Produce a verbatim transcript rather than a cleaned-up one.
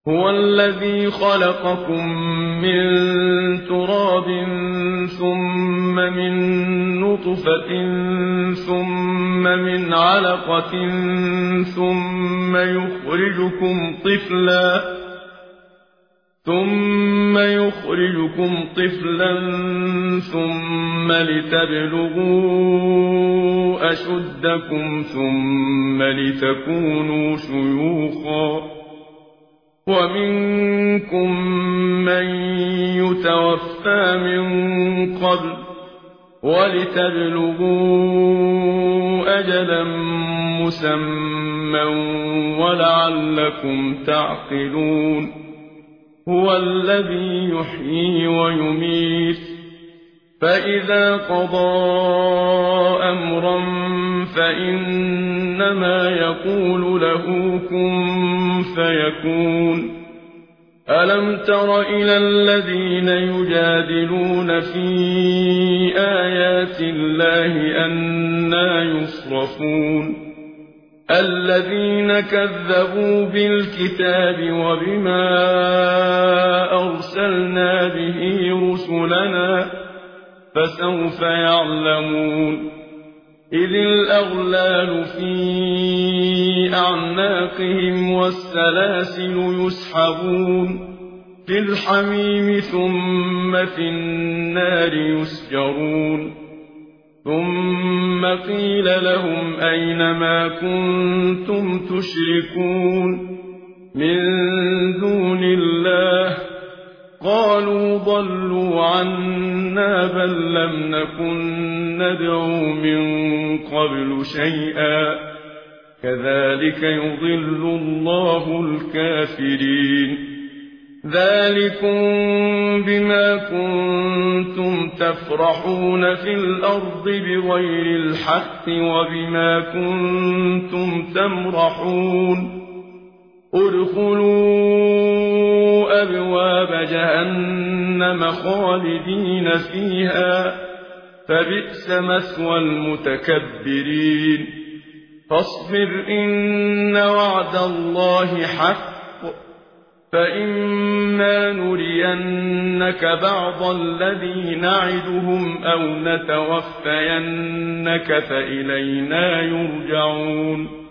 هو الذي خلقكم من تراب ثم من نطفة ثم من علقة ثم يخرجكم طفلا ثم يخرجكم طفلا ثم لتبلغوا أشدكم ثم لتكونوا شيوخا ومنكم من يتوفى من قبل ولتبلغوا أجلا مسمى ولعلكم تعقلون هو الذي يحيي ويميت فإذا قضى أمرا فإنما يقول له كن فيكون ألم تر إلى الذين يجادلون في آيات الله أنى يصرفون الذين كذبوا بالكتاب وبما أرسلنا به رسلنا فسوف يعلمون إذ الأغلال في أعناقهم والسلاسل يسحبون في الحميم ثم في النار يسجرون ثم قيل لهم أين ما كنتم تشركون من دون الله قالوا ضلوا عنا بل لم نكن ندعو من قبل شيئا كذلك يضل الله الكافرين ذلكم بما كنتم تفرحون في الأرض بغير الحق وبما كنتم تمرحون ادخلوا أبواب جهنم خالدين فيها فبئس مثوى المتكبرين فاصبر إن وعد الله حق فإما نرينك بعض الذي نعدهم أو نتوفينك فإلينا يرجعون